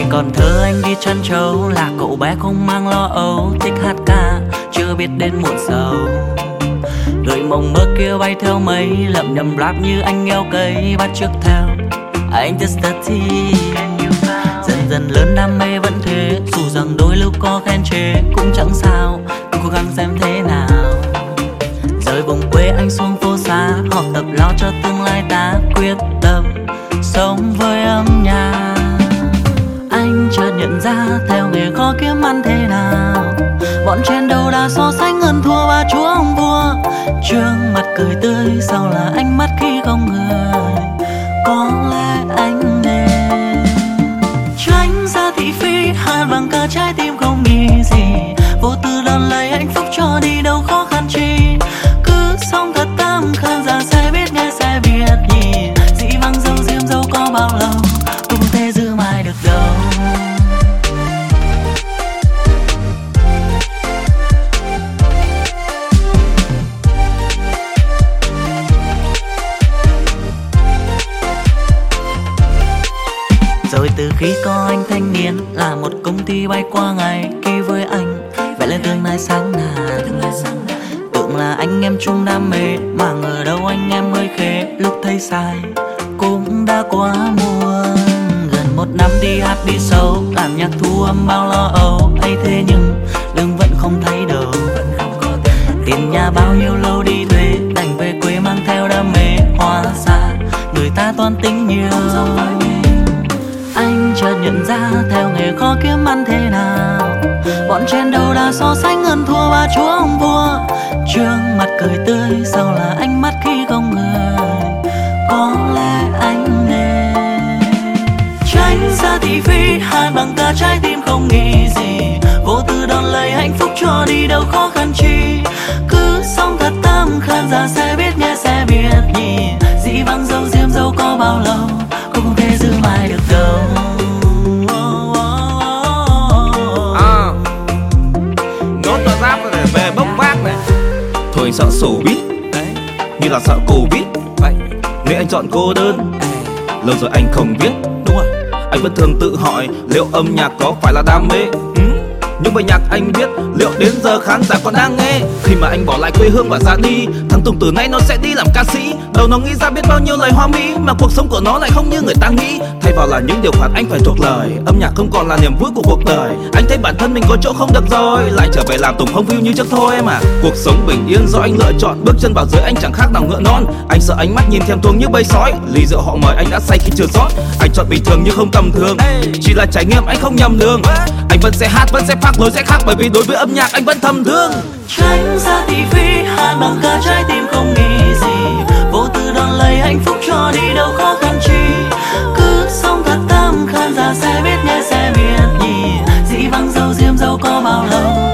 còn thơ anh đi chân trâu, là cậu bé không mang lo âu, thích hát ca chưa biết đến muộn sầu. Đôi mộng mơ kia bay theo mây, lẩm nhẩm rap như anh nghèo cây, bắt chước theo anh just 30. Dần dần lớn đam mê vẫn thế, dù rằng đôi lúc có khen chê cũng chẳng sao, cứ cố gắng xem thế nào. Rời vùng quê anh xuống phố xa, học tập lo cho tương lai ta, quyết tâm sống với âm nhạc. Anh chợt nhận ra theo nghề khó kiếm ăn thế nào, bọn trên đầu đã so sánh hơn thua và chúa ông vua. Trương mặt cười tươi sau là ánh mắt khi không người, có lẽ anh nên tránh ra thị phi, hát bằng cả trái tim không nghĩ gì, vô tư đón lấy hạnh phúc cho đi đâu khó khăn chi. Cứ sống thật tâm khán giả sẽ biết nghe sẽ biết nhỉ, dĩ vắng dấu diêm dấu có bao lâu cũng không thể giữ mãi được đâu. Rồi từ khi có anh thanh niên là một công ty bay qua ngày ký với anh, vẽ lên tương lai sáng ngàn. Tưởng là anh em chung đam mê, mà ngờ đâu anh em hơi khế. Lúc thấy sai cũng đã quá muộn. Gần một năm đi hát đi sâu, làm nhạc thu âm bao lo âu ấy, thế nhưng lương vẫn không thấy đâu. Tiền nhà bao nhiêu lâu đi thuê, đành về quê mang theo đam mê. Hóa ra người ta toan tính nhiều. Anh chợt nhận ra theo nghề khó kiếm ăn thế nào, bọn trên đầu đã so sánh hơn thua và chúa ông vua. Trương mặt cười tươi sau là ánh mắt khi không người, có lẽ anh nên tránh xa thị phi, hát bằng cả trái tim không nghĩ gì, vô tư đón lấy hạnh phúc cho đi đâu khó khăn chi. Cứ sống thật tâm khán giả sẽ biết nghe sẽ biết nhỉ, dĩ vắng dấu diêm dấu có bao lâu cũng không thể giữ mãi được đâu. Nốt tờ giáp để về bốc vác này. Thôi anh sợ sổ bít như là sợ Covid vậy, nên anh chọn cô đơn. Lâu rồi anh không biết, đúng rồi, anh vẫn thường tự hỏi liệu âm nhạc có phải là đam mê. Nhưng bài nhạc anh biết liệu đến giờ khán giả còn đang nghe. Khi mà anh bỏ lại quê hương và ra đi, thằng Tùng từ nay nó sẽ đi làm ca sĩ. Đầu nó nghĩ ra biết bao nhiêu lời hoa mỹ, mà cuộc sống của nó lại không như người ta nghĩ. Thay vào là những điều khoản anh phải thuộc lời, âm nhạc không còn là niềm vui của cuộc đời. Anh thấy bản thân mình có chỗ không được rồi, lại trở về làm Tùng không view như trước thôi em à. Cuộc sống bình yên do anh lựa chọn, bước chân vào giới anh chẳng khác nào ngựa non. Anh sợ ánh mắt nhìn thèm thuồng như bầy sói, ly rượu họ mời anh đã say khi chưa rót. Anh chọn bình thường nhưng không tầm thường, chỉ là trải nghiệm anh không nhầm đường. Anh vẫn sẽ hát, vẫn sẽ phát lối sẽ khác, bởi vì đối với âm nhạc anh vẫn thầm thương. Tránh xa thị phi, hát bằng cả trái tim không nghĩ gì, vô tư đón lấy hạnh phúc cho đi đâu khó khăn chi. Cứ sống thật tâm khán giả sẽ biết nghe sẽ biết nhỉ, dĩ vắng dấu diêm dấu có bao lâu